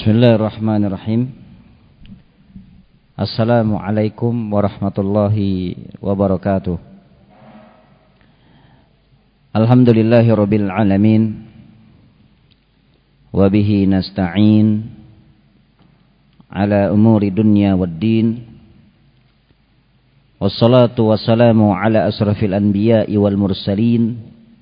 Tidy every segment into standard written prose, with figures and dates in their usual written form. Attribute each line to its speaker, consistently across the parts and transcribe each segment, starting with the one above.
Speaker 1: Bismillahirrahmanirrahim. Assalamualaikum warahmatullahi wabarakatuh. Alhamdulillahirabbil alamin. Wa bihi nasta'in ala umuri dunya waddin. Wassalatu wassalamu ala asrafil anbiya'i wal mursalin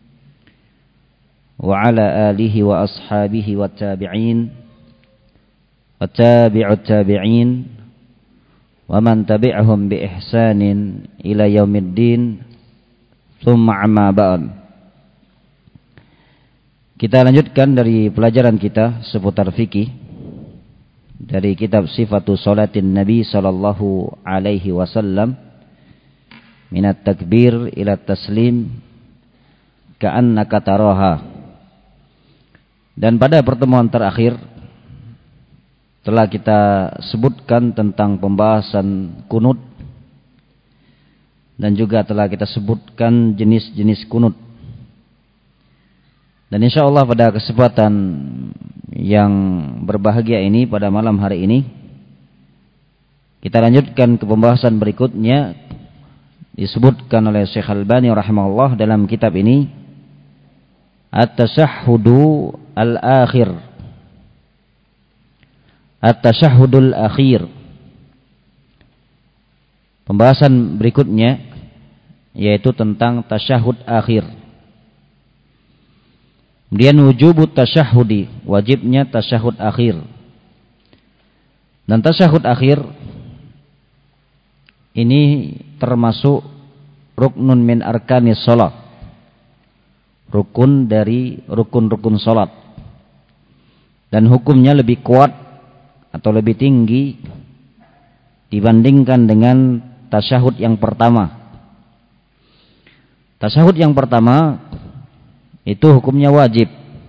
Speaker 1: wa ala alihi wa ashabihi wat tabi'in wa tabi'ut tabi'in wa man tabi'ahum bi ihsanin ila yaumiddin. Tsumma amma ba'd. Kita lanjutkan dari pelajaran kita seputar fikih dari kitab Sifatus Sholatin Nabi sallallahu alaihi wasallam, minat takbir ila taslim ka'annaka taraha. Dan pada pertemuan terakhir telah kita sebutkan tentang pembahasan kunut dan juga telah kita sebutkan jenis-jenis kunut. Dan insyaallah pada kesempatan yang berbahagia ini, pada malam hari ini, kita lanjutkan ke pembahasan berikutnya. Disebutkan oleh Syekh Albani rahimahullah dalam kitab ini, At-Tashahhudu al-Akhir, At-Tashahhudul Akhir. Pembahasan berikutnya yaitu tentang tasyahud akhir. Kemudian wujubut tasyahudi, wajibnya tasyahud akhir. Dan tasyahud akhir ini termasuk ruknun min arkanis shalah, rukun dari rukun-rukun salat. Dan hukumnya lebih kuat atau lebih tinggi dibandingkan dengan tasyahud yang pertama. Tasyahud yang pertama itu hukumnya wajib.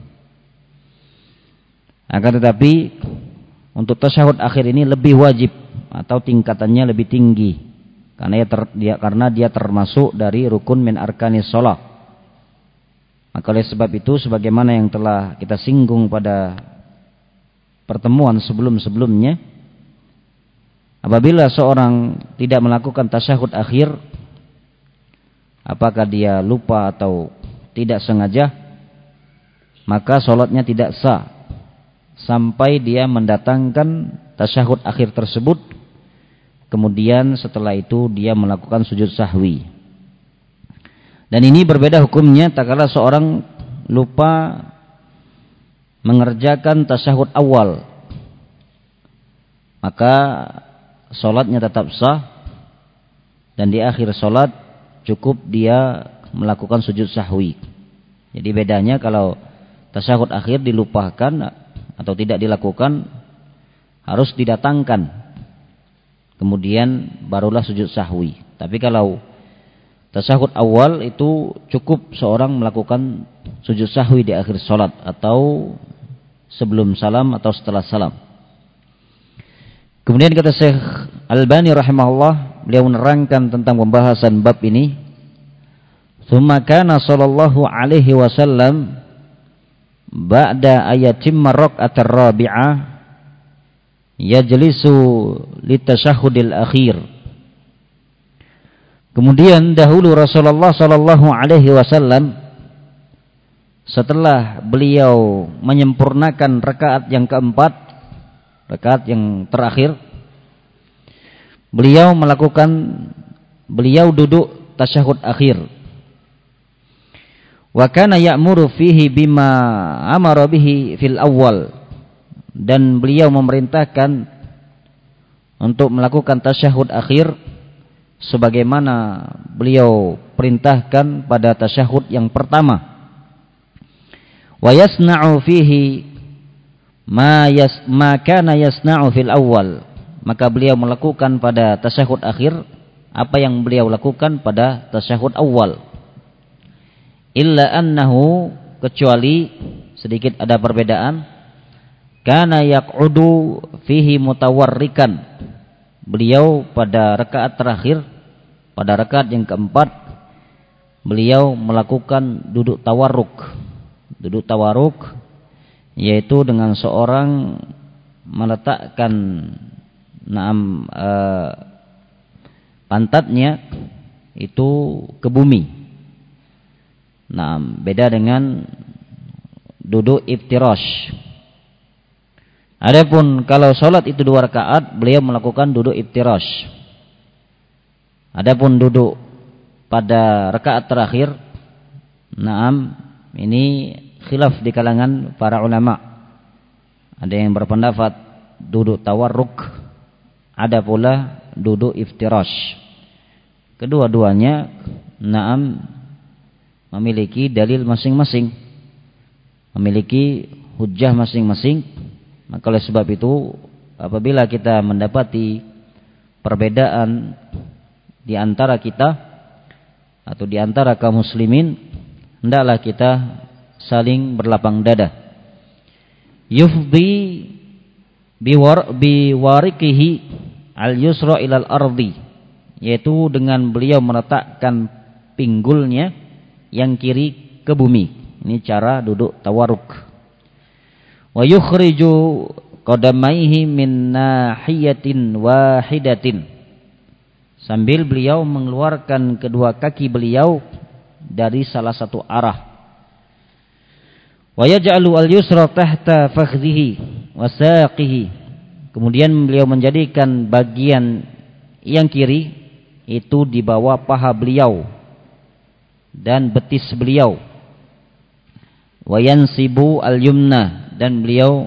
Speaker 1: Akan tetapi untuk tasyahud akhir ini lebih wajib atau tingkatannya lebih tinggi karena dia termasuk dari rukun min arkanis shalah. Maka oleh sebab itu, sebagaimana yang telah kita singgung pada pertemuan sebelum-sebelumnya, apabila seorang tidak melakukan tasyahud akhir, apakah dia lupa atau tidak sengaja, maka sholatnya tidak sah sampai dia mendatangkan tasyahud akhir tersebut. Kemudian setelah itu dia melakukan sujud sahwi. Dan ini berbeda hukumnya tak kala seorang lupa mengerjakan tasyahud awal, maka sholatnya tetap sah dan di akhir sholat cukup dia melakukan sujud sahwi. Jadi bedanya kalau tasyahud akhir dilupakan atau tidak dilakukan, harus didatangkan, kemudian barulah sujud sahwi. Tapi kalau tasyahud awal itu cukup seorang melakukan sujud sahwi di akhir sholat atau sebelum salam atau setelah salam. Kemudian kata Syekh Albani rahimahullah, beliau menerangkan tentang pembahasan bab ini. Tsumma kana sallallahu alaihi wasallam ba'da ayatimma rak'atar rabi'ah yajlisu litasyahhudil akhir. Kemudian dahulu Rasulullah sallallahu alaihi wasallam setelah beliau menyempurnakan rakaat yang keempat, rakaat yang terakhir, beliau duduk tasyahud akhir. Wa kana ya'muru fihi bima amara bihi fil awwal, dan beliau memerintahkan untuk melakukan tasyahud akhir sebagaimana beliau perintahkan pada tasyahud yang pertama. Wa yasna'u fihi ma kana yasna'u fil awwal, maka beliau melakukan pada tasyahud akhir apa yang beliau lakukan pada tasyahud awal. Illa annahu, kecuali sedikit ada perbedaan, kana yaq'udu fihi mutawarrikan, beliau pada rakaat terakhir, pada rakaat yang keempat, beliau melakukan duduk tawarruk. Duduk tawarruk yaitu dengan seorang meletakkan pantatnya itu ke bumi. Beda dengan duduk iftirash. Adapun kalau sholat itu 2 rakaat, beliau melakukan duduk iftirash. Adapun duduk pada rakaat terakhir, ini khilaf di kalangan para ulama. Ada yang berpendapat duduk tawarruk, ada pula duduk iftirash. Kedua-duanya memiliki dalil masing-masing, memiliki hujjah masing-masing. Maka oleh sebab itu, apabila kita mendapati perbedaan di antara kita atau di antara kaum muslimin, hendaklah kita saling berlapang dada. Yufdi biwarikihi al-yusra ilal ardi, yaitu dengan beliau meletakkan pinggulnya yang kiri ke bumi. Ini cara duduk tawarruk. Wa yukhriju qadamaihi min nahiyatin wahidatin, sambil beliau mengeluarkan kedua kaki beliau dari salah satu arah. Wa yaj'alu al-yusra tahta fakhdihi wa saqihi, kemudian beliau menjadikan bagian yang kiri itu di bawah paha beliau dan betis beliau. Wa yansibu al-yumna, dan beliau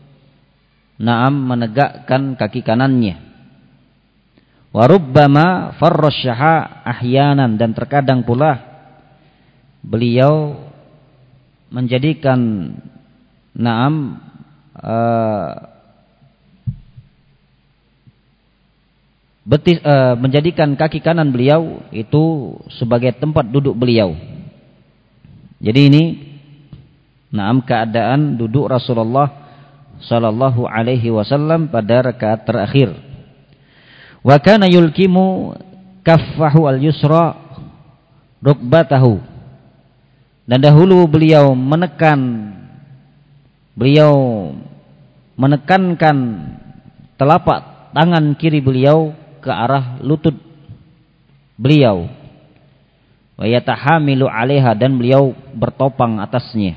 Speaker 1: menegakkan kaki kanannya. Wa rubbama farrasyaha ahyanan, dan terkadang pula beliau menjadikan menjadikan kaki kanan beliau itu sebagai tempat duduk beliau. Jadi ini keadaan duduk Rasulullah sallallahu alaihi wasallam pada rakaat terakhir. Wa kana yulkimu kaffahu al-yusra rukbatahu, dan dahulu beliau menekankan telapak tangan kiri beliau ke arah lutut beliau. Wa yatahamilu 'alaiha, dan beliau bertopang atasnya.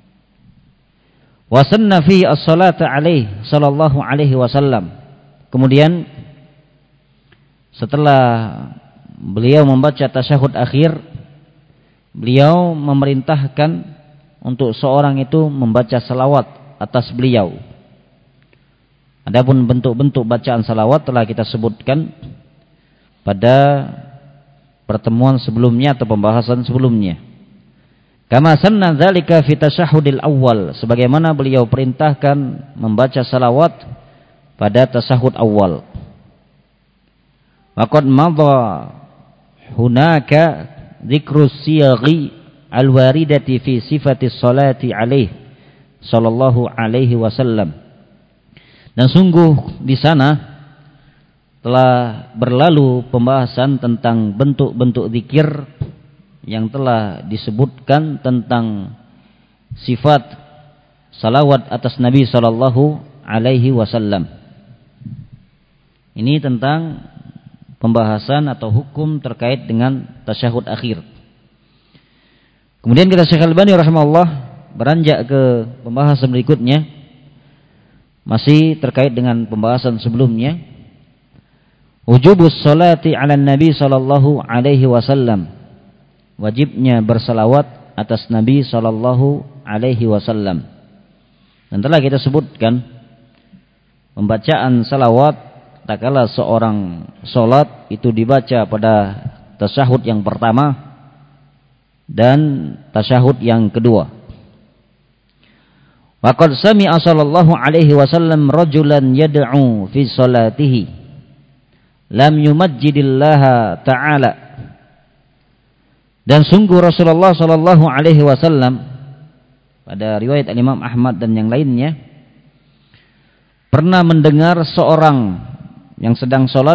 Speaker 1: Wa sanna fi as-salata alaihi sallallahu alaihi wasallam. Kemudian setelah beliau membaca tasyahud akhir, beliau memerintahkan untuk seorang itu membaca salawat atas beliau. Adapun bentuk-bentuk bacaan salawat telah kita sebutkan pada pertemuan sebelumnya atau pembahasan sebelumnya. Kama sanna dzalika fi tasyahhudil awal, sebagaimana beliau perintahkan membaca salawat pada tasyahud awal. Wa qad madha hunaka dzikru siyaghi al-waridati fi sifati sholati alaihi sallallahu alaihi wasallam. Dan sungguh di sana telah berlalu pembahasan tentang bentuk-bentuk zikir yang telah disebutkan tentang sifat salawat atas Nabi sallallahu alaihi wasallam. Ini tentang pembahasan atau hukum terkait dengan tasyahud akhir. Kemudian kita Syekh Al-Albani rahimahullah beranjak ke pembahasan berikutnya, masih terkait dengan pembahasan sebelumnya. Wujubus salati ala Nabi sallallahu alaihi wasallam, wajibnya bersalawat atas Nabi sallallahu alaihi wasallam. Dan telah kita sebutkan pembacaan salawat tatkala seorang salat itu dibaca pada tasyahud yang pertama dan tasyahud yang kedua. Wa qad sami'a sallallahu alaihi wasallam rajulan yad'u fi salatihi lam yumajjidillaha ta'ala. Dan sungguh Rasulullah sallallahu alaihi wasallam pada riwayat Imam Ahmad dan yang lainnya pernah mendengar seorang yang sedang salat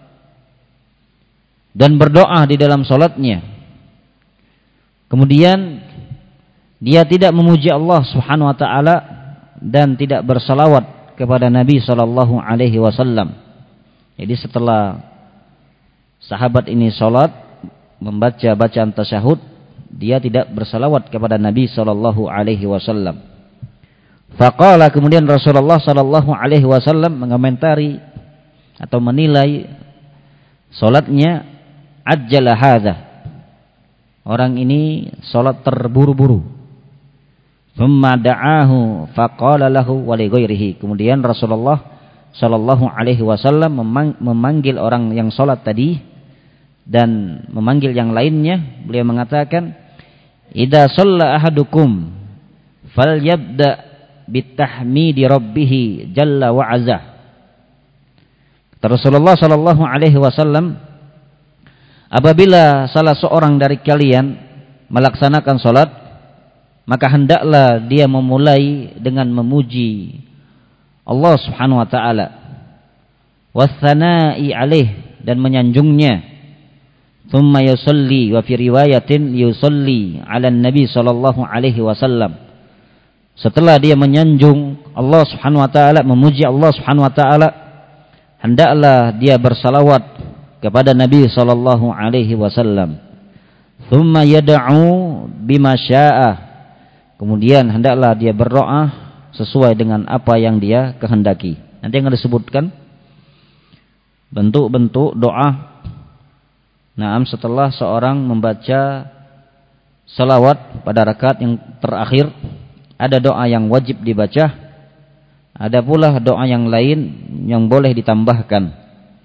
Speaker 1: dan berdoa di dalam salatnya. Kemudian dia tidak memuji Allah Subhanahu wa taala dan tidak bersalawat kepada Nabi sallallahu alaihi wasallam. Jadi setelah sahabat ini salat membaca bacaan tasyahud, dia tidak bersalawat kepada Nabi sallallahu alaihi wasallam. Faqala, kemudian Rasulullah sallallahu alaihi wasallam mengomentari atau menilai salatnya, ajjala hadza. Orang ini salat terburu-buru. Thumma da'ahu faqala lahu wa li ghairihi. Kemudian Rasulullah sallallahu alaihi wasallam memanggil orang yang salat tadi dan memanggil yang lainnya. Beliau mengatakan, "Idza shalla ahadukum falyabda bitahmidi rabbih jalla wa azza." Rasulullah sallallahu alaihi wasallam, apabila salah seorang dari kalian melaksanakan salat, maka hendaklah dia memulai dengan memuji Allah Subhanahu wa taala, wassana'i alaih, dan menyanjungnya. Tsumma yusalli, wa fi riwayatin yusalli 'ala Nabi sallallahu alaihi wasallam. Setelah dia menyanjung Allah Subhanahu wa taala, memuji Allah Subhanahu wa taala, hendaklah dia bersalawat kepada Nabi sallallahu alaihi wasallam. Tsumma yad'u bima syaa. Kemudian hendaklah dia berdoa sesuai dengan apa yang dia kehendaki. Nanti akan disebutkan bentuk-bentuk doa. Setelah seorang membaca salawat pada rakaat yang terakhir, ada doa yang wajib dibaca, ada pula doa yang lain yang boleh ditambahkan.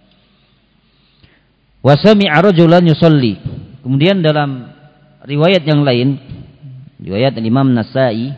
Speaker 1: Wa sami'a rajulan yusalli. Kemudian dalam riwayat yang lain, riwayat Imam Nasa'i,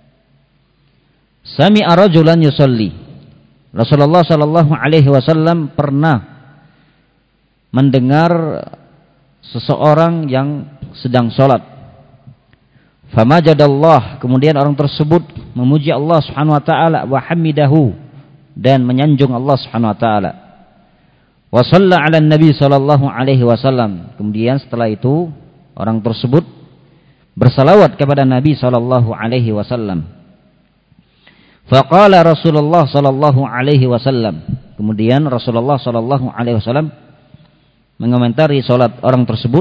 Speaker 1: sami'a rajulan yusalli. Rasulullah sallallahu alaihi wasallam pernah mendengar seseorang yang sedang salat. Famajadallah, kemudian orang tersebut memuji Allah Subhanahu wa taala, wa hamidahu, dan menyanjung Allah Subhanahu wa taala. Wa shalla 'ala Nabi sallallahu alaihi wasallam. Kemudian setelah itu orang tersebut bersalawat kepada Nabi sallallahu alaihi wasallam. Faqala Rasulullah sallallahu alaihi wasallam. Kemudian Rasulullah sallallahu alaihi wasallam mengomentari salat orang tersebut,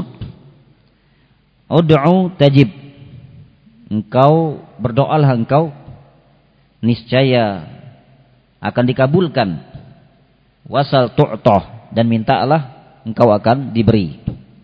Speaker 1: ud'u tajib, engkau berdoalah, engkau niscaya akan dikabulkan. Wasal tu'tah, dan mintalah engkau akan diberi.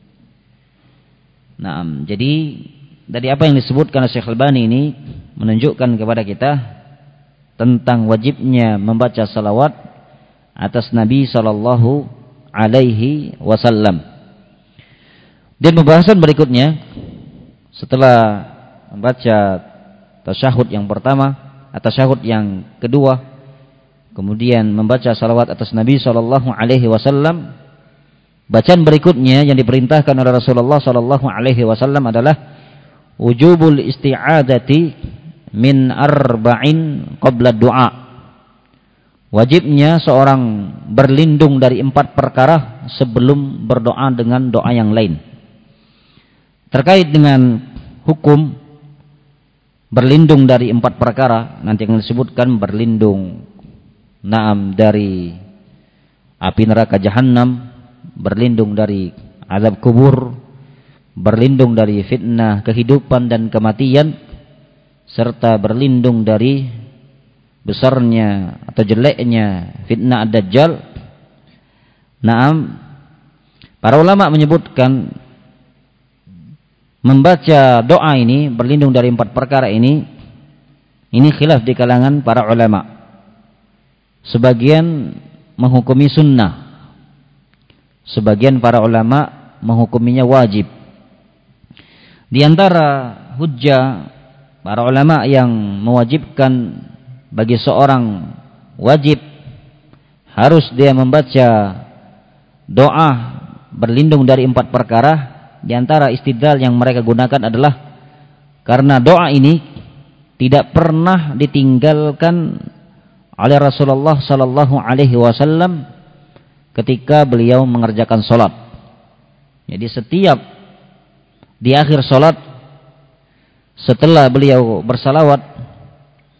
Speaker 1: Jadi dari apa yang disebutkan oleh Syekh Albani ini menunjukkan kepada kita tentang wajibnya membaca salawat atas Nabi sallallahu alaihi wasallam. Dan pembahasan berikutnya, setelah membaca tasyahud yang pertama, tasyahud yang kedua, kemudian membaca salawat atas Nabi sallallahu alaihi wasallam, bacaan berikutnya yang diperintahkan oleh Rasulullah sallallahu alaihi wasallam adalah wujubul isti'adati min arba'in qabla du'a. Wajibnya seorang berlindung dari 4 perkara sebelum berdoa dengan doa yang lain. Terkait dengan hukum berlindung dari 4 perkara, nanti akan disebutkan berlindung dari api neraka jahanam, berlindung dari azab kubur, berlindung dari fitnah kehidupan dan kematian, serta berlindung dari besarnya atau jeleknya fitnah ad-dajjal. Para ulama menyebutkan membaca doa ini, berlindung dari 4 perkara ini khilaf di kalangan para ulama. Sebagian menghukumi sunnah, sebagian para ulama menghukuminya wajib. Di antara hujjah para ulama yang mewajibkan bagi seorang wajib harus dia membaca doa berlindung dari 4 perkara, di antara istidlal yang mereka gunakan adalah karena doa ini tidak pernah ditinggalkan oleh Rasulullah sallallahu alaihi wasallam ketika beliau mengerjakan salat. Jadi setiap di akhir salat, setelah beliau bersalawat,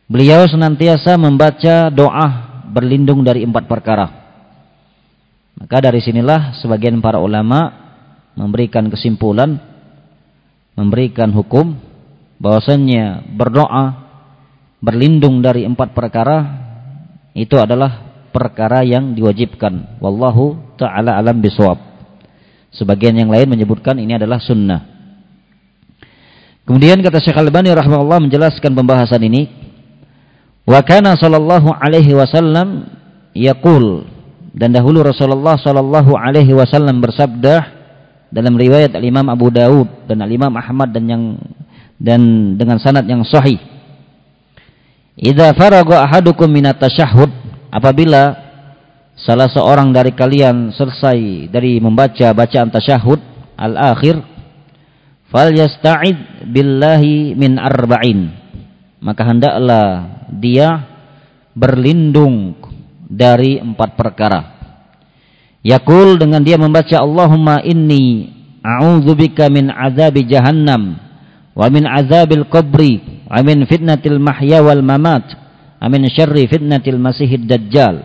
Speaker 1: beliau senantiasa membaca doa berlindung dari 4 perkara. Maka dari sinilah sebagian para ulama memberikan kesimpulan, memberikan hukum bahwasannya berdoa berlindung dari 4 perkara itu adalah perkara yang diwajibkan. Wallahu ta'ala alam bisawab. Sebagian yang lain menyebutkan ini adalah sunnah. Kemudian kata Syekh Al-Albani rahimahullah menjelaskan pembahasan ini, wa kana sallallahu alaihi wasallam yaqul, dan dahulu Rasulullah sallallahu alaihi wasallam bersabda dalam riwayat Al-Imam Abu Daud dan Al-Imam Ahmad dan dengan sanad yang sahih, idza faraga ahadukum minat tasyahhud, apabila salah seorang dari kalian selesai dari membaca bacaan tasyahud al-akhir, falyasta'id billahi min arba'in, maka hendaklah dia berlindung dari 4 perkara. Yaqul, dengan dia membaca Allahumma inni a'udzubika min azabi jahannam wa min azabil qabri wa min fitnatil mahya wal mamat wa min syarri fitnatil masihid dajjal,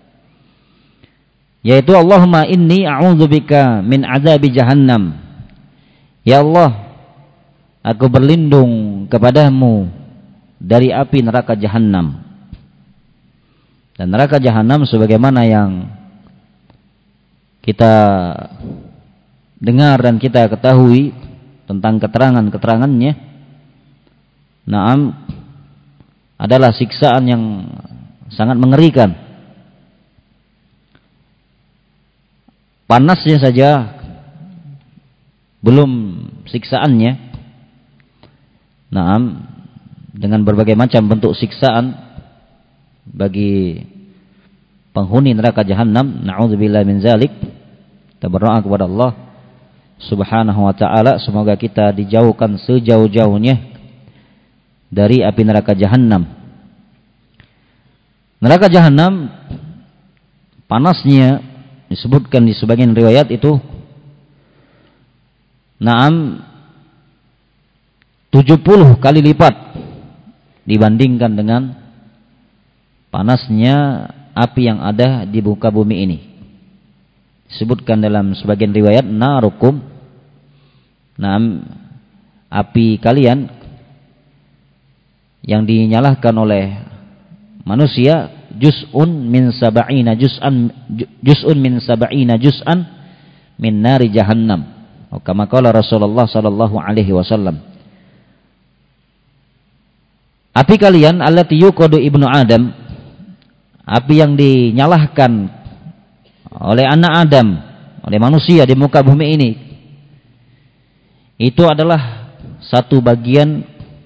Speaker 1: yaitu Allahumma inni a'udzubika min azabi jahannam, ya Allah, aku berlindung kepadamu dari api neraka jahannam. Dan neraka jahannam sebagaimana yang kita dengar dan kita ketahui tentang keterangan-keterangannya, na'am, adalah siksaan yang sangat mengerikan. Panasnya saja belum siksaannya. Naam, dengan berbagai macam bentuk siksaan bagi penghuni neraka jahannam, na'udzubillah min zalik. Kita berdoa kepada Allah Subhanahu wa ta'ala, semoga kita dijauhkan sejauh-jauhnya dari api neraka jahannam. Neraka jahannam panasnya disebutkan di sebagian riwayat itu 70 kali lipat dibandingkan dengan panasnya api yang ada di muka bumi ini. Disebutkan dalam sebagian riwayat, narukum, api kalian yang dinyalakan oleh manusia, juz'un min sab'ina juz'an min nari jahannam. Kama qala Rasulullah sallallahu alaihi wasallam. Api kalian allati yuqadu ibnu Adam, api yang dinyalahkan oleh anak Adam, oleh manusia di muka bumi ini, itu adalah satu bagian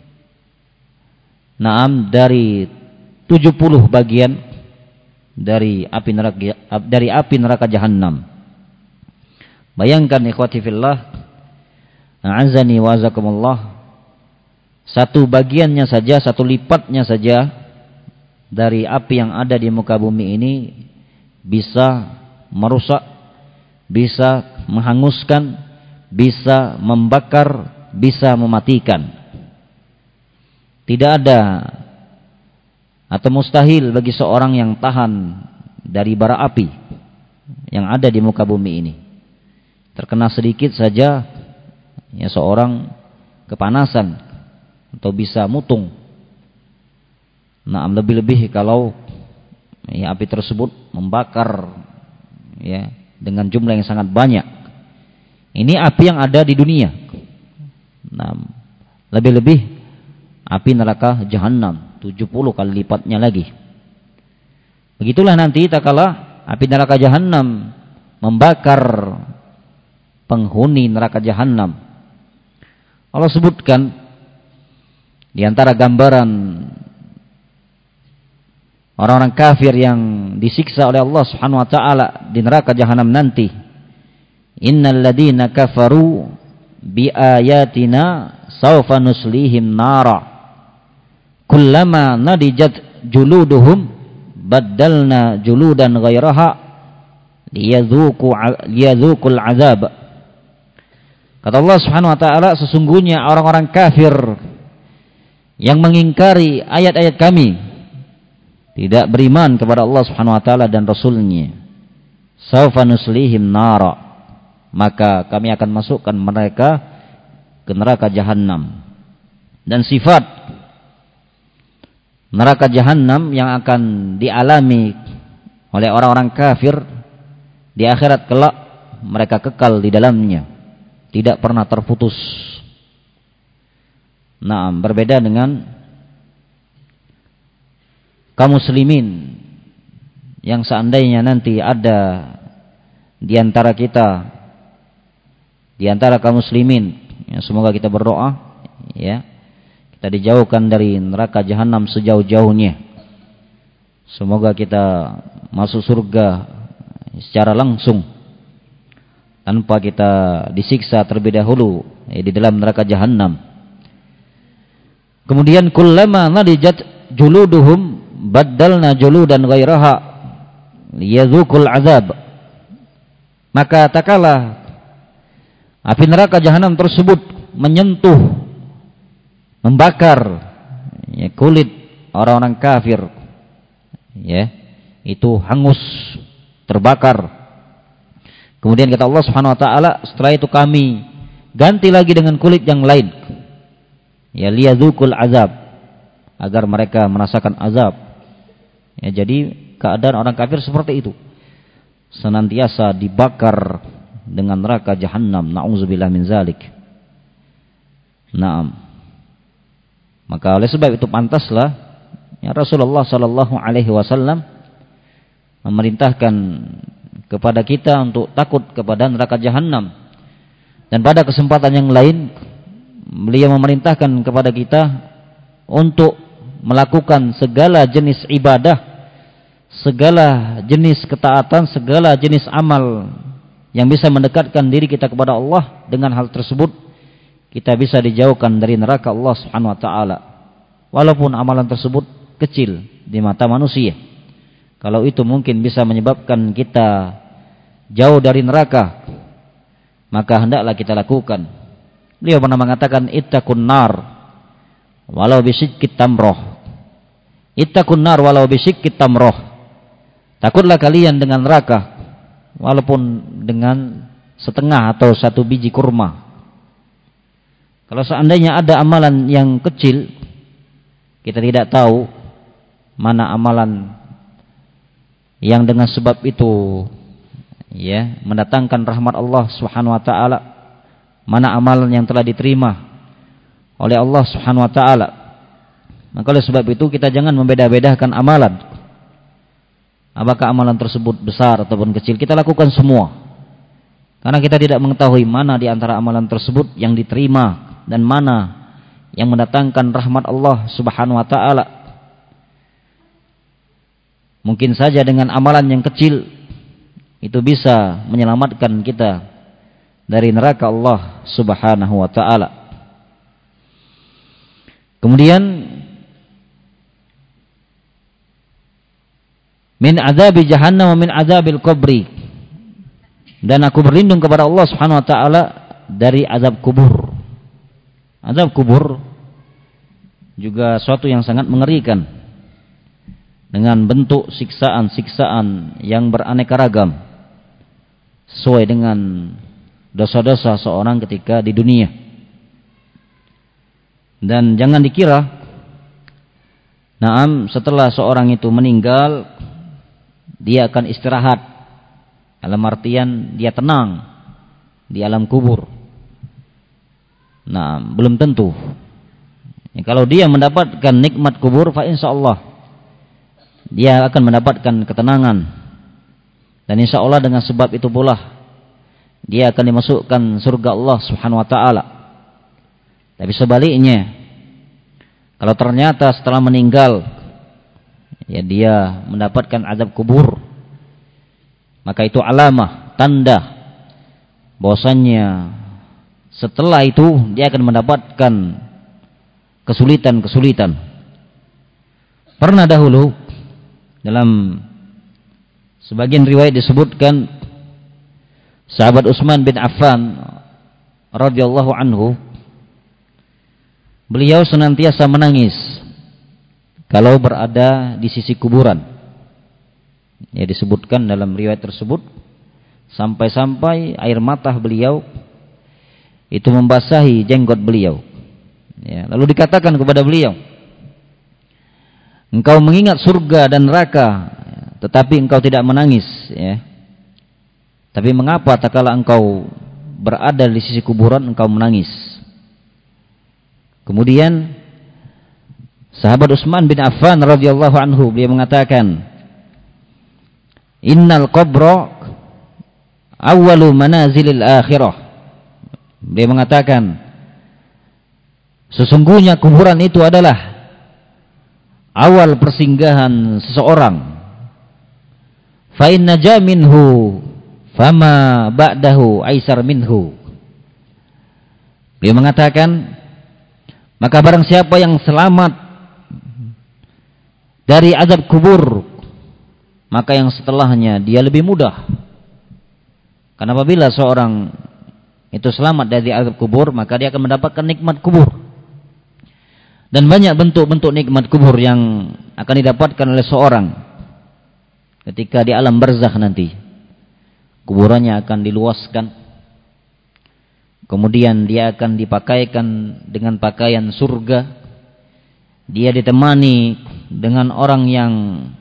Speaker 1: dari 70 bagian dari api neraka jahannam. Bayangkan ikhwati fillah, a'azani wa azakumullah, satu bagiannya saja, satu lipatnya saja dari api yang ada di muka bumi ini bisa merusak, bisa menghanguskan, bisa membakar, bisa mematikan. Tidak ada atau mustahil bagi seorang yang tahan dari bara api yang ada di muka bumi ini. Terkena sedikit saja, ya seorang kepanasan atau bisa mutung. Nah, lebih-lebih kalau ya, api tersebut membakar ya dengan jumlah yang sangat banyak. Ini api yang ada di dunia. Nah, lebih-lebih api neraka jahannam 70 kali lipatnya lagi. Begitulah nanti tatkala api neraka jahannam membakar penghuni neraka jahannam. Allah sebutkan di antara gambaran orang-orang kafir yang disiksa oleh Allah Subhanahu wa taala di neraka jahannam nanti, innal ladzina kafaru bi ayatina sawfa nuslihim nara kullama nadijat juluduhum baddalna juludan ghairaha liyadzuqul azab. Kata Allah Subhanahu wa taala, sesungguhnya orang-orang kafir yang mengingkari ayat-ayat kami, tidak beriman kepada Allah Subhanahu wa taala dan Rasul-Nya, saufa nuslihim nara, maka kami akan masukkan mereka ke neraka jahanam. Dan sifat neraka jahanam yang akan dialami oleh orang-orang kafir di akhirat kelak, mereka kekal di dalamnya, tidak pernah terputus. Nah, berbeda dengan kaum muslimin yang seandainya nanti ada di antara kita, di antara kaum muslimin, ya, semoga kita berdoa, ya, kita dijauhkan dari neraka jahanam sejauh-jauhnya. Semoga kita masuk surga secara langsung tanpa kita disiksa terlebih dahulu, ya, di dalam neraka jahanam. Kemudian kullama nadijat juluduhum baddalna juludan ghairaha liyadzuqul azab, maka tatkala api neraka jahanam tersebut menyentuh, membakar, ya, kulit orang-orang kafir, ya, itu hangus, terbakar. Kemudian kata Allah Subhanahu wa taala, setelah itu kami ganti lagi dengan kulit yang lain, ya, liyadzukul azab, agar mereka merasakan azab. Ya, jadi keadaan orang kafir seperti itu, senantiasa dibakar dengan neraka jahanam. Na'udzubillah min zalik. Naam. Maka oleh sebab itu pantaslah, ya, Rasulullah sallallahu alaihi wasallam memerintahkan kepada kita untuk takut kepada neraka jahanam. Dan pada kesempatan yang lain beliau memerintahkan kepada kita untuk melakukan segala jenis ibadah, segala jenis ketaatan, segala jenis amal yang bisa mendekatkan diri kita kepada Allah. Dengan hal tersebut kita bisa dijauhkan dari neraka Allah Subhanahu wa taala. Walaupun amalan tersebut kecil di mata manusia, kalau itu mungkin bisa menyebabkan kita jauh dari neraka, maka hendaklah kita lakukan. Beliau pernah mengatakan, ittaqun nar walau bisyikit tamroh. Ittaqun nar walau bisyikit tamroh. Takutlah kalian dengan neraka walaupun dengan setengah atau satu biji kurma. Kalau seandainya ada amalan yang kecil, kita tidak tahu mana amalan yang dengan sebab itu, ya, mendatangkan rahmat Allah Subhanahu wa taala, mana amalan yang telah diterima oleh Allah Subhanahu wa taala. Maka oleh sebab itu kita jangan membeda-bedakan amalan. Apakah amalan tersebut besar ataupun kecil, kita lakukan semua. Karena kita tidak mengetahui mana di antara amalan tersebut yang diterima dan mana yang mendatangkan rahmat Allah Subhanahu wa taala. Mungkin saja dengan amalan yang kecil itu bisa menyelamatkan kita dari neraka Allah Subhanahu wa taala. Kemudian min azabi jahannam wa min azabil qabri, dan aku berlindung kepada Allah Subhanahu wa taala dari azab kubur. Azab kubur juga suatu yang sangat mengerikan, dengan bentuk siksaan-siksaan yang beraneka ragam sesuai dengan dosa-dosa seorang ketika di dunia. Dan jangan dikira, naam, setelah seorang itu meninggal dia akan istirahat, dalam artian dia tenang di alam kubur. Nah, belum tentu. Ya, kalau dia mendapatkan nikmat kubur, fa insyaallah dia akan mendapatkan ketenangan, dan insyaallah dengan sebab itu pula dia akan dimasukkan surga Allah Subhanahu wa taala. Tapi sebaliknya, kalau ternyata setelah meninggal, ya, dia mendapatkan azab kubur, maka itu alamah, tanda bahwasannya setelah itu dia akan mendapatkan kesulitan-kesulitan. Pernah dahulu dalam sebagian riwayat disebutkan sahabat Utsman bin Affan radhiyallahu anhu, beliau senantiasa menangis kalau berada di sisi kuburan. Ya, disebutkan dalam riwayat tersebut sampai-sampai air mata beliau itu membasahi jenggot beliau. Ya, lalu dikatakan kepada beliau, engkau mengingat surga dan neraka, tetapi engkau tidak menangis. Ya. Tapi mengapa tak kala engkau berada di sisi kuburan engkau menangis? Kemudian sahabat Utsman bin Affan radhiyallahu anhu, beliau mengatakan, innal qabra awwalu manazilil akhirah. Beliau mengatakan, sesungguhnya kuburan itu adalah awal persinggahan seseorang. Fa inna jaminhu fama ba'dahu aisar minhu. Beliau mengatakan, maka barang siapa yang selamat dari azab kubur, maka yang setelahnya dia lebih mudah. Karena apabila seorang itu selamat dari azab kubur, maka dia akan mendapatkan nikmat kubur. Dan banyak bentuk-bentuk nikmat kubur yang akan didapatkan oleh seorang ketika di alam barzakh nanti. Kuburannya akan diluaskan, kemudian dia akan dipakaikan dengan pakaian surga, dia ditemani dengan orang yang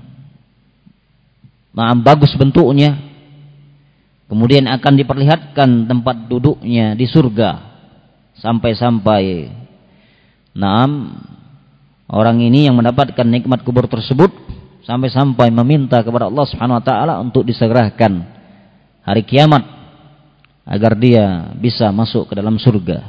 Speaker 1: bagus bentuknya, kemudian akan diperlihatkan tempat duduknya di surga, sampai-sampai orang ini yang mendapatkan nikmat kubur tersebut sampai-sampai meminta kepada Allah Subhanahu wa taala untuk disegerakan hari kiamat agar dia bisa masuk ke dalam surga.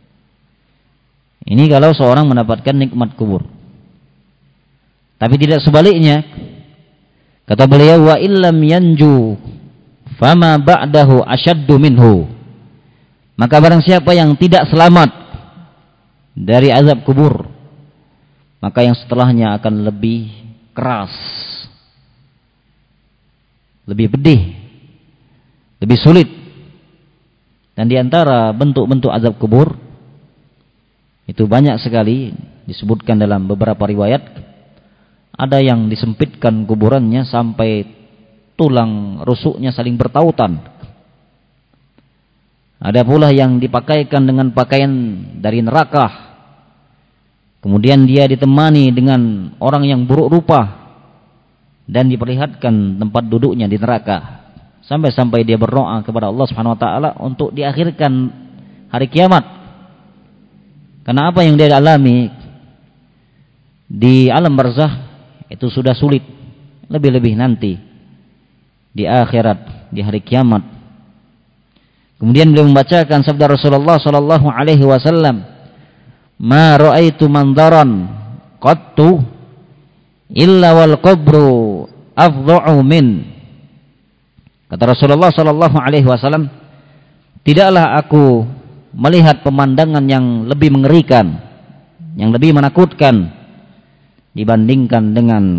Speaker 1: Ini kalau seorang mendapatkan nikmat kubur. Tapi tidak sebaliknya. Kata beliau, wa illam yanju fama ba'dahu asyaddu minhu. Maka barang siapa yang tidak selamat dari azab kubur, maka yang setelahnya akan lebih keras, lebih pedih, lebih sulit. Dan di antara bentuk-bentuk azab kubur itu banyak sekali disebutkan dalam beberapa riwayat. Ada yang disempitkan kuburannya sampai tulang rusuknya saling bertautan. Ada pula yang dipakaikan dengan pakaian dari neraka. Kemudian dia ditemani dengan orang yang buruk rupa dan diperlihatkan tempat duduknya di neraka. Sampai-sampai dia berdoa kepada Allah Subhanahu wa taala untuk diakhirkan hari kiamat. Karena apa yang dia alami di alam barzakh itu sudah sulit, lebih-lebih nanti di akhirat, di hari kiamat. Kemudian beliau membacakan sabda Rasulullah sallallahu alaihi wasallam, "Ma ra'aitu mandaran qattu illa wal qabru afdha'u min." Kata Rasulullah sallallahu alaihi wasallam, tidaklah aku melihat pemandangan yang lebih mengerikan, yang lebih menakutkan dibandingkan dengan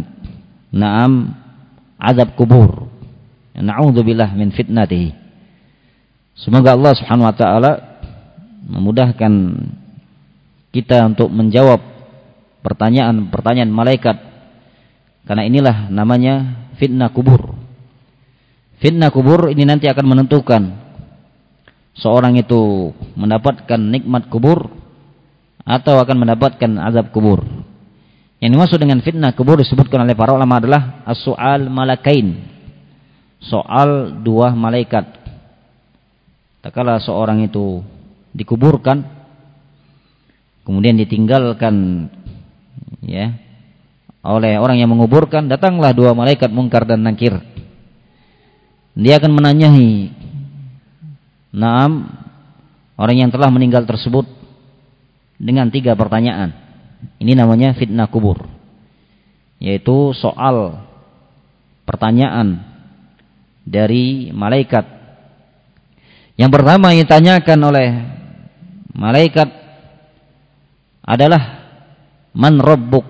Speaker 1: azab kubur. Na'udzubillah min fitnatihi. Semoga Allah Subhanahu wa taala memudahkan kita untuk menjawab pertanyaan-pertanyaan malaikat. Karena inilah namanya fitnah kubur. Fitnah kubur ini nanti akan menentukan seorang itu mendapatkan nikmat kubur atau akan mendapatkan azab kubur. Yang dimaksud dengan fitnah kubur disebutkan oleh para ulama adalah as-su'al malakain. Soal dua malaikat. Tatkala seorang itu dikuburkan, kemudian ditinggalkan ya oleh orang yang menguburkan, datanglah dua malaikat Munkar dan Nakir. Dia akan menanyai orang yang telah meninggal tersebut dengan 3 pertanyaan. Ini namanya fitnah kubur, yaitu soal pertanyaan dari malaikat. Yang pertama yang ditanyakan oleh malaikat adalah man rabbuk,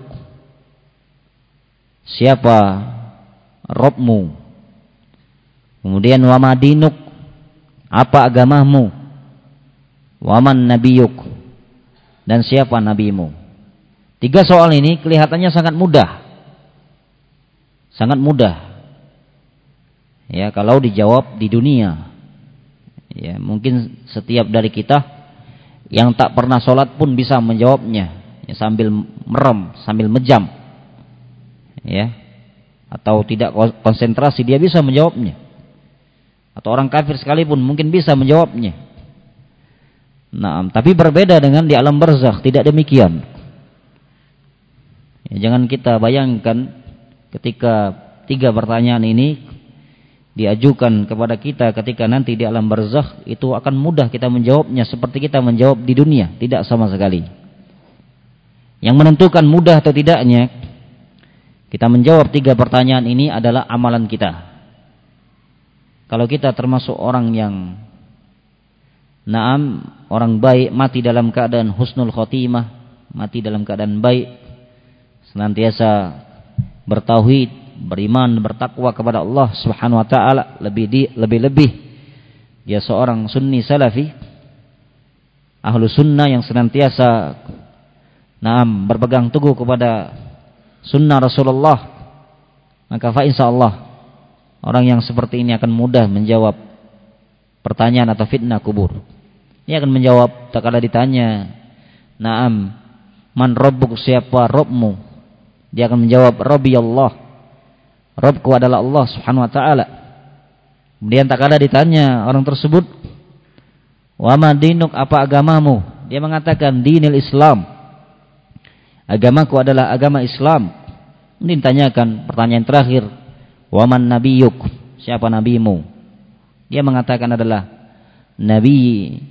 Speaker 1: siapa Rabbmu. Kemudian wa madinuk, apa agamamu. Wa man nabiyuk, dan siapa nabimu? 3 soal ini kelihatannya sangat mudah. Sangat mudah. Ya, kalau dijawab di dunia. Ya, mungkin setiap dari kita yang tak pernah sholat pun bisa menjawabnya. Ya, sambil merem, sambil mejam. Ya. Atau tidak konsentrasi dia bisa menjawabnya. Atau orang kafir sekalipun mungkin bisa menjawabnya. Nah, tapi berbeda dengan di alam barzakh, tidak demikian. Ya, jangan kita bayangkan ketika 3 pertanyaan ini diajukan kepada kita ketika nanti di alam barzakh itu akan mudah kita menjawabnya seperti kita menjawab di dunia, tidak sama sekali. Yang menentukan mudah atau tidaknya kita menjawab 3 pertanyaan ini adalah amalan kita. Kalau kita termasuk orang yang orang baik, mati dalam keadaan husnul khotimah, mati dalam keadaan baik, senantiasa bertauhid, beriman, bertakwa kepada Allah Subhanahu wa taala, lebih-lebih dia seorang sunni salafi, ahlu sunnah yang senantiasa berpegang teguh kepada sunnah Rasulullah, maka fa insyaallah orang yang seperti ini akan mudah menjawab pertanyaan atau fitnah kubur. Dia akan menjawab tak kala ditanya, man rabbuk, siapa Rabbmu? Dia akan menjawab, Rabbi Allah, Rabbku adalah Allah Subhanahu wa ta'ala. Kemudian tak kala ditanya orang tersebut, wa ma dinuk, apa agamamu? Dia mengatakan dinil Islam, agamaku adalah agama Islam. Kemudian ditanyakan pertanyaan terakhir, wa man nabiyuk, siapa nabimu? Dia mengatakan adalah Nabi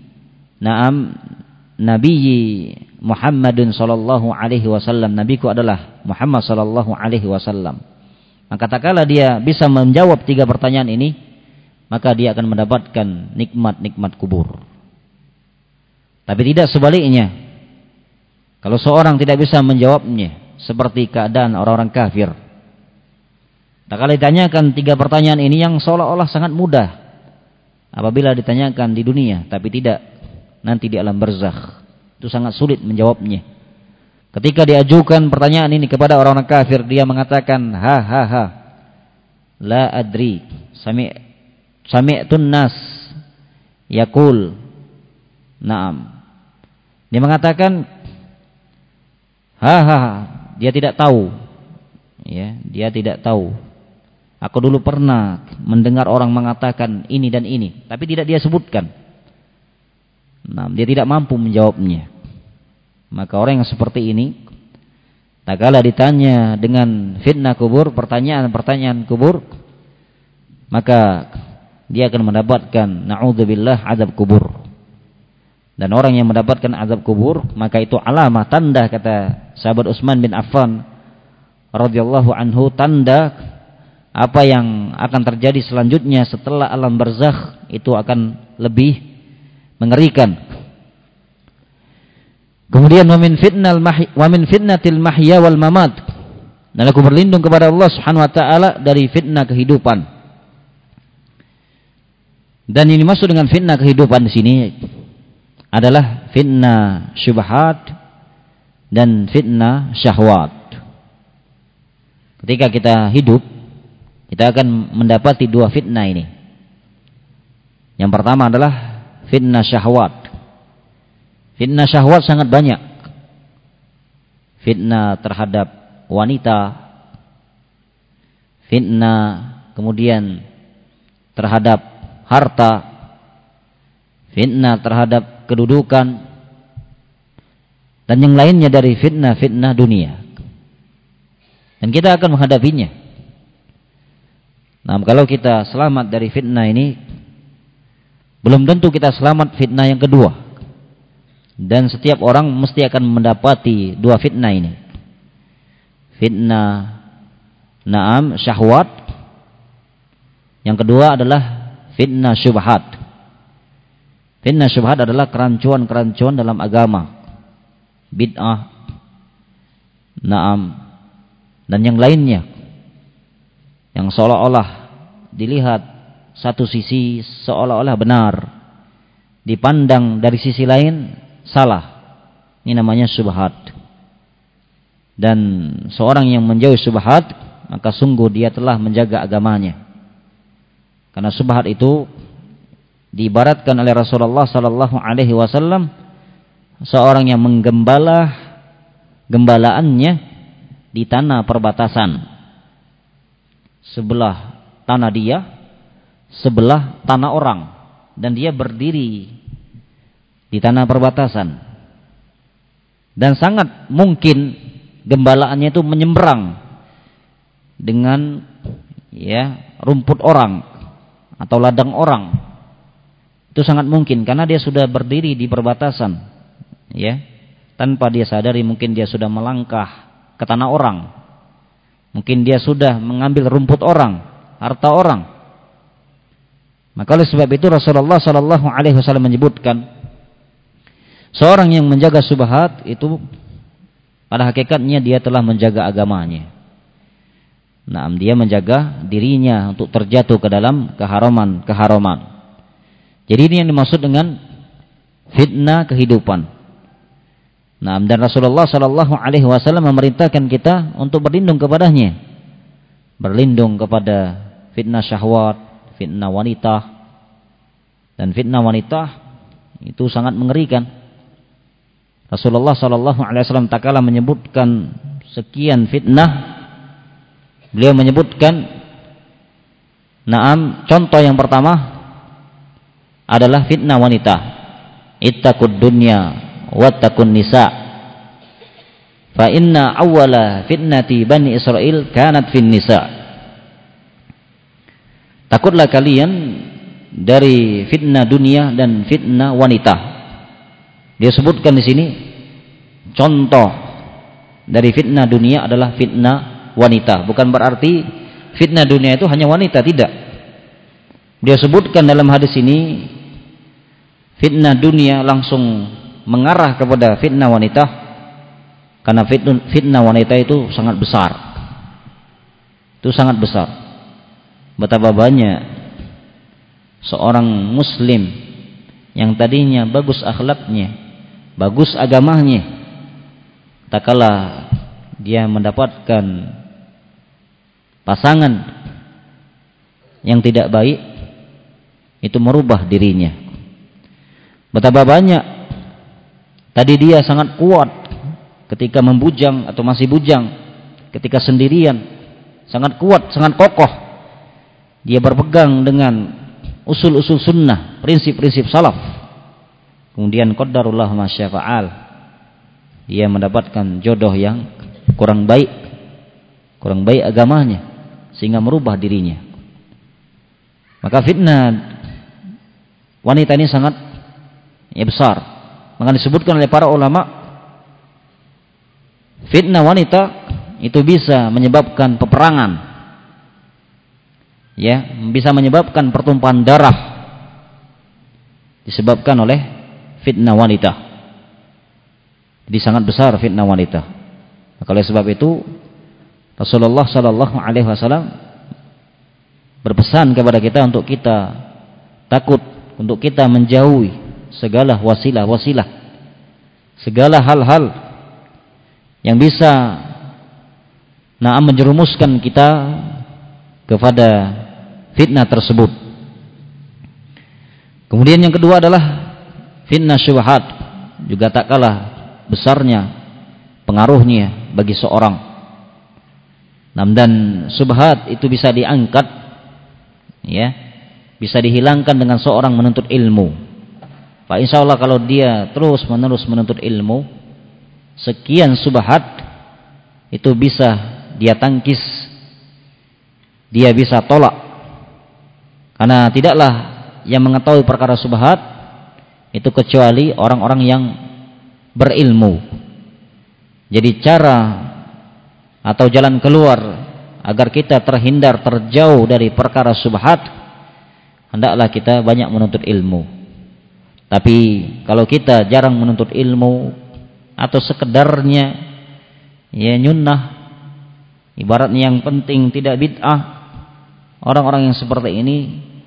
Speaker 1: Muhammadun sallallahu alaihi wasallam, nabiku adalah Muhammad sallallahu alaihi wasallam. Maka tak kala dia bisa menjawab 3 pertanyaan ini, maka dia akan mendapatkan nikmat-nikmat kubur. Tapi tidak sebaliknya. Kalau seorang tidak bisa menjawabnya, seperti keadaan orang-orang kafir, tak kala ditanyakan 3 pertanyaan ini yang seolah-olah sangat mudah apabila ditanyakan di dunia, tapi tidak nanti di alam barzakh. Itu sangat sulit menjawabnya. Ketika diajukan pertanyaan ini kepada orang-orang kafir, dia mengatakan, la adri, sami'tun nas yaqul, na'am. Dia mengatakan, dia tidak tahu. Ya, dia tidak tahu. Aku dulu pernah mendengar orang mengatakan ini dan ini, tapi tidak dia sebutkan. Dia tidak mampu menjawabnya. Maka orang yang seperti ini, tak kala ditanya dengan fitnah kubur, pertanyaan-pertanyaan kubur, maka dia akan mendapatkan na'udzubillah azab kubur. Dan orang yang mendapatkan azab kubur, maka itu alamah, tanda, kata sahabat Utsman bin Affan radhiyallahu anhu, tanda apa yang akan terjadi selanjutnya setelah alam barzakh itu akan lebih mengerikan. Kemudian wa min fitnatil mahya wal mamat. Dan aku berlindung kepada Allah Subhanahu wa taala dari fitnah kehidupan. Dan ini masuk dengan fitnah kehidupan di sini adalah fitnah syubhat dan fitnah syahwat. Ketika kita hidup, kita akan mendapati 2 fitnah ini. Yang pertama adalah fitnah syahwat. Fitnah syahwat sangat banyak. Fitnah terhadap wanita, fitnah kemudian terhadap harta, fitnah terhadap kedudukan, dan yang lainnya dari fitnah-fitnah dunia. Dan kita akan menghadapinya. Nah, kalau kita selamat dari fitnah ini, belum tentu kita selamat fitnah yang kedua. Dan setiap orang mesti akan mendapati 2 fitnah ini. Fitnah syahwat. Yang kedua adalah fitnah syubhat. Fitnah syubhat adalah kerancuan-kerancuan dalam agama, bid'ah, dan yang lainnya, yang seolah-olah dilihat satu sisi seolah-olah benar, dipandang dari sisi lain salah. Ini namanya syubhat. Dan seorang yang menjauhi syubhat, maka sungguh dia telah menjaga agamanya. Karena syubhat itu diibaratkan oleh Rasulullah sallallahu alaihi wasallam seorang yang menggembala gembalaannya di tanah perbatasan. Sebelah tanah dia, sebelah tanah orang, dan dia berdiri di tanah perbatasan. Dan sangat mungkin gembalaannya itu menyeberang dengan rumput orang atau ladang orang. Itu sangat mungkin karena dia sudah berdiri di perbatasan, tanpa dia sadari mungkin dia sudah melangkah ke tanah orang. Mungkin dia sudah mengambil rumput orang, harta orang. Maka oleh sebab itu Rasulullah sallallahu alaihi wasallam menyebutkan seorang yang menjaga syubhat itu pada hakikatnya dia telah menjaga agamanya. Nah, dia menjaga dirinya untuk terjatuh ke dalam keharaman. Jadi ini yang dimaksud dengan fitnah kehidupan. Nah, dan Rasulullah sallallahu alaihi wasallam memerintahkan kita untuk berlindung kepadanya. Berlindung kepada fitnah syahwat, fitnah wanita. Dan fitnah wanita itu sangat mengerikan. Rasulullah sallallahu alaihi wasallam tak kala menyebutkan sekian fitnah, beliau menyebutkan contoh yang pertama adalah fitnah wanita. Ittaqud dunya wattaqun nisa. Fa inna awwala fitnati Bani Israil kanat fin nisa. Takutlah kalian dari fitnah dunia dan fitnah wanita. Dia sebutkan di sini contoh dari fitnah dunia adalah fitnah wanita. Bukan berarti fitnah dunia itu hanya wanita, tidak. Dia sebutkan dalam hadis ini fitnah dunia langsung mengarah kepada fitnah wanita karena fitnah wanita itu sangat besar. Itu sangat besar. Betapa banyak seorang muslim yang tadinya bagus akhlaknya, bagus agamanya, tak kala dia mendapatkan pasangan yang tidak baik, itu merubah dirinya. Betapa banyak tadi dia sangat kuat ketika membujang atau masih bujang, ketika sendirian, sangat kuat, sangat kokoh. Dia berpegang dengan usul-usul sunnah, prinsip-prinsip salaf. Kemudian qadarullah ma syaa fa'al. Dia mendapatkan jodoh yang kurang baik agamanya, sehingga merubah dirinya. Maka fitnah wanita ini sangat besar. Maka disebutkan oleh para ulama, fitnah wanita itu bisa menyebabkan peperangan, bisa menyebabkan pertumpahan darah, disebabkan oleh fitnah wanita. Jadi sangat besar fitnah wanita. Maka oleh sebab itu Rasulullah sallallahu alaihi wasallam berpesan kepada kita untuk kita takut, untuk kita menjauhi segala wasilah, segala hal-hal yang bisa menjerumuskan kita kepada fitnah tersebut. Kemudian yang kedua adalah fitnah syubhat, juga tak kalah besarnya pengaruhnya bagi seorang. Dan syubhat itu bisa diangkat, bisa dihilangkan dengan seorang menuntut ilmu. Pak, insya Allah kalau dia terus menerus menuntut ilmu, sekian syubhat itu bisa dia tangkis, dia bisa tolak. Karena tidaklah yang mengetahui perkara syubhat itu kecuali orang-orang yang berilmu. Jadi cara atau jalan keluar agar kita terjauh dari perkara syubhat, hendaklah kita banyak menuntut ilmu. Tapi kalau kita jarang menuntut ilmu atau sekedarnya nyunnah, ibaratnya yang penting tidak bid'ah, orang-orang yang seperti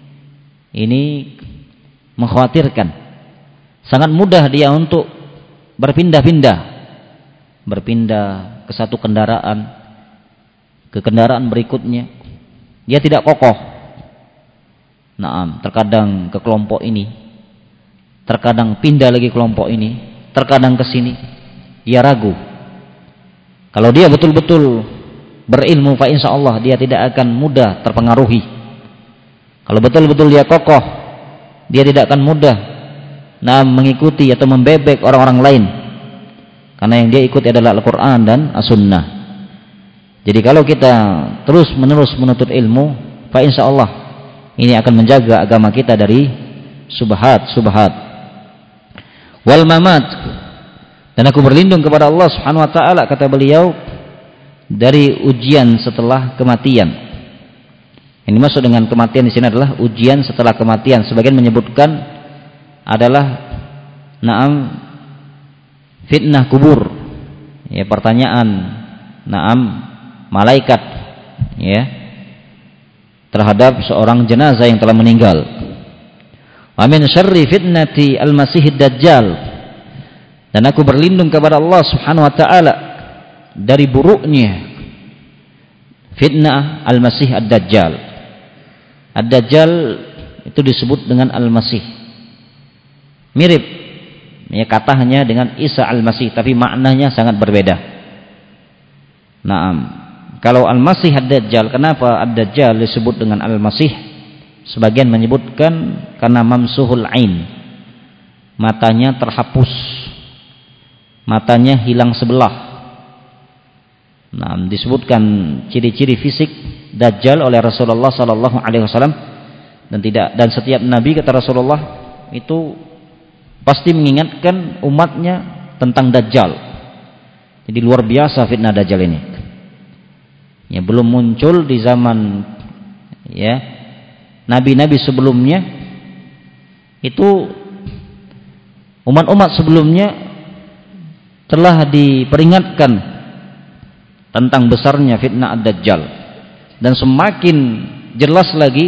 Speaker 1: ini mengkhawatirkan. Sangat mudah dia untuk berpindah ke satu kendaraan, ke kendaraan berikutnya. Dia tidak kokoh. Terkadang ke kelompok ini, terkadang pindah lagi kelompok ini, terkadang ke sini. Dia ragu. Kalau dia betul-betul berilmu, fa insyaallah dia tidak akan mudah terpengaruhi. Kalau betul-betul dia kokoh, dia tidak akan mudah mengikuti atau membebek orang-orang lain. Karena yang dia ikuti adalah Al-Quran dan As-Sunnah. Jadi kalau kita terus-menerus menuntut ilmu, fa insyaallah ini akan menjaga agama kita dari subhat. Wal mamat, dan aku berlindung kepada Allah Subhanahu wa taala, kata beliau, dari ujian setelah kematian. Ini maksud dengan kematian di sini adalah ujian setelah kematian. Sebagian menyebutkan adalah fitnah kubur, ya, pertanyaan malaikat, ya, terhadap seorang jenazah yang telah meninggal. Wa min syarri fitnati al-masihid dajjal, dan aku berlindung kepada Allah Subhanahu wa taala dari buruknya fitnah al-masih ad-dajjal. Ad-dajjal itu disebut dengan al-masih, mirip, ya, katanya dengan Isa al-Masih, tapi maknanya sangat berbeda. Kalau al-Masih ad-Dajjal, kenapa ad-Dajjal disebut dengan al-Masih? Sebagian menyebutkan karena mamsuhul ain, matanya terhapus, matanya hilang sebelah. Disebutkan ciri-ciri fisik Dajjal oleh Rasulullah sallallahu alaihi wasallam, dan setiap nabi, kata Rasulullah, itu pasti mengingatkan umatnya tentang Dajjal. Jadi luar biasa fitnah Dajjal ini. Ya, belum muncul di zaman, ya, nabi-nabi sebelumnya. Itu umat-umat sebelumnya telah diperingatkan tentang besarnya fitnah ad-Dajjal. Dan semakin jelas lagi,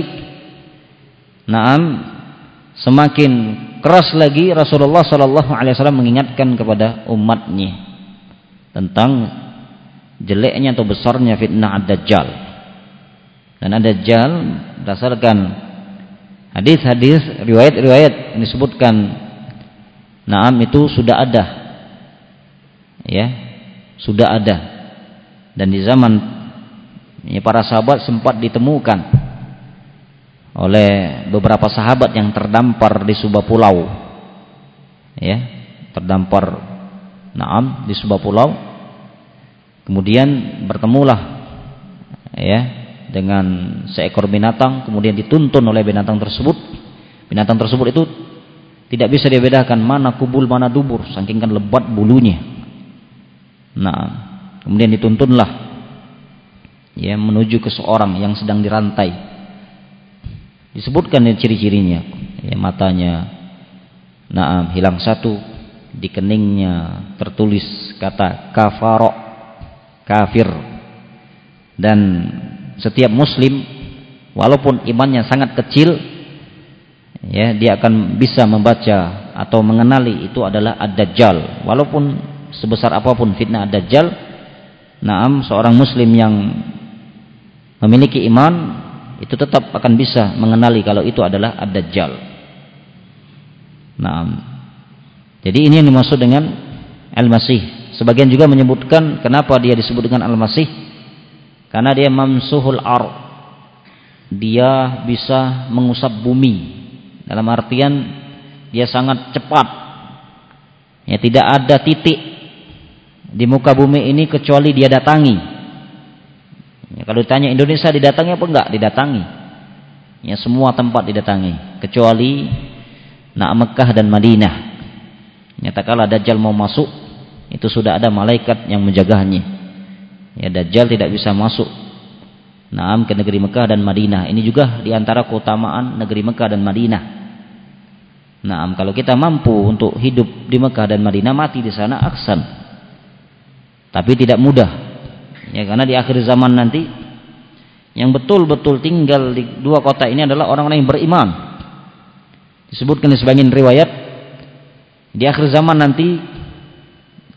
Speaker 1: semakin keras lagi Rasulullah sallallahu alaihi wasallam mengingatkan kepada umatnya tentang jeleknya atau besarnya fitnah ad-Dajjal. Dan ad-Dajjal berdasarkan hadis-hadis, riwayat-riwayat yang disebutkan, itu sudah ada, ya, sudah ada. Dan di zaman, ya, para sahabat sempat ditemukan oleh beberapa sahabat yang terdampar di sebuah pulau, ya, terdampar di sebuah pulau. Kemudian bertemulah, ya, dengan seekor binatang, kemudian dituntun oleh binatang tersebut. Binatang tersebut itu tidak bisa dibedakan mana kubul mana dubur, saking kan lebat bulunya. Kemudian dituntunlah, ya, menuju ke seorang yang sedang dirantai. Disebutkan ciri-cirinya, ya, matanya hilang satu, di keningnya tertulis kata kafaro, kafir. Dan setiap muslim walaupun imannya sangat kecil, ya, dia akan bisa membaca atau mengenali itu adalah ad-Dajjal. Walaupun sebesar apapun fitnah ad-Dajjal, seorang muslim yang memiliki iman itu tetap akan bisa mengenali kalau itu adalah ad-Dajjal. Jadi ini yang dimaksud dengan al-Masih. Sebagian juga menyebutkan kenapa dia disebut dengan al-Masih, karena dia mamsuhul ar, dia bisa mengusap bumi. Dalam artian dia sangat cepat, ya, tidak ada titik di muka bumi ini kecuali dia datangi. Ya, kalau ditanya Indonesia didatangi apa enggak? Didatangi. Ya, semua tempat didatangi kecuali Mekah dan Madinah. Nyatakanlah Dajjal mau masuk, itu sudah ada malaikat yang menjaganya. Ya, Dajjal tidak bisa masuk ke negeri Mekah dan Madinah. Ini juga diantara keutamaan negeri Mekah dan Madinah. Kalau kita mampu untuk hidup di Mekah dan Madinah, mati di sana aksan. Tapi tidak mudah, ya, karena di akhir zaman nanti yang betul-betul tinggal di dua kota ini adalah orang-orang yang beriman. Disebutkan di sebagian riwayat, di akhir zaman nanti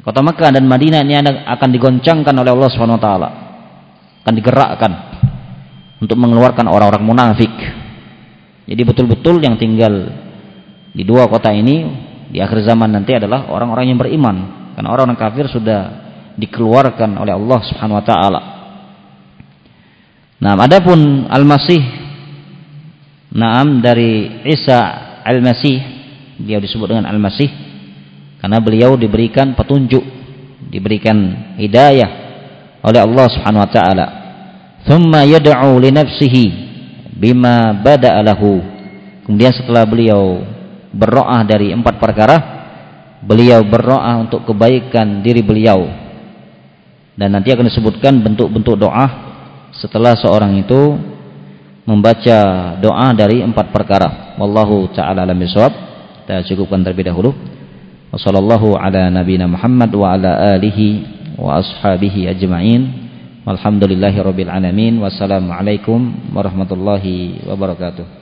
Speaker 1: Kota Mekah dan Madinah ini akan digoncangkan oleh Allah Subhanahu wa taala. Akan digerakkan untuk mengeluarkan orang-orang munafik. Jadi betul-betul yang tinggal di dua kota ini di akhir zaman nanti adalah orang-orang yang beriman. Karena orang-orang kafir sudah dikeluarkan oleh Allah Subhanahu wa taala. Nah, adapun Al-Masih, dari Isa Al-Masih, dia disebut dengan Al-Masih karena beliau diberikan petunjuk, diberikan hidayah oleh Allah Subhanahu wa taala. Thumma yad'u li nafsihi bima bada'a lahu. Kemudian setelah beliau berdoa dari 4 perkara, beliau berdoa untuk kebaikan diri beliau. Dan nanti akan disebutkan bentuk-bentuk doa setelah seorang itu membaca doa dari 4 perkara. Wallahu ta'ala alam bisawab. Kita cukupkan terlebih dahulu. Wassallallahu ala nabiyina Muhammad wa ala alihi wa ashabihi ajma'in. Walhamdulillahi rabbil alamin. Wassalamualaikum warahmatullahi wabarakatuh.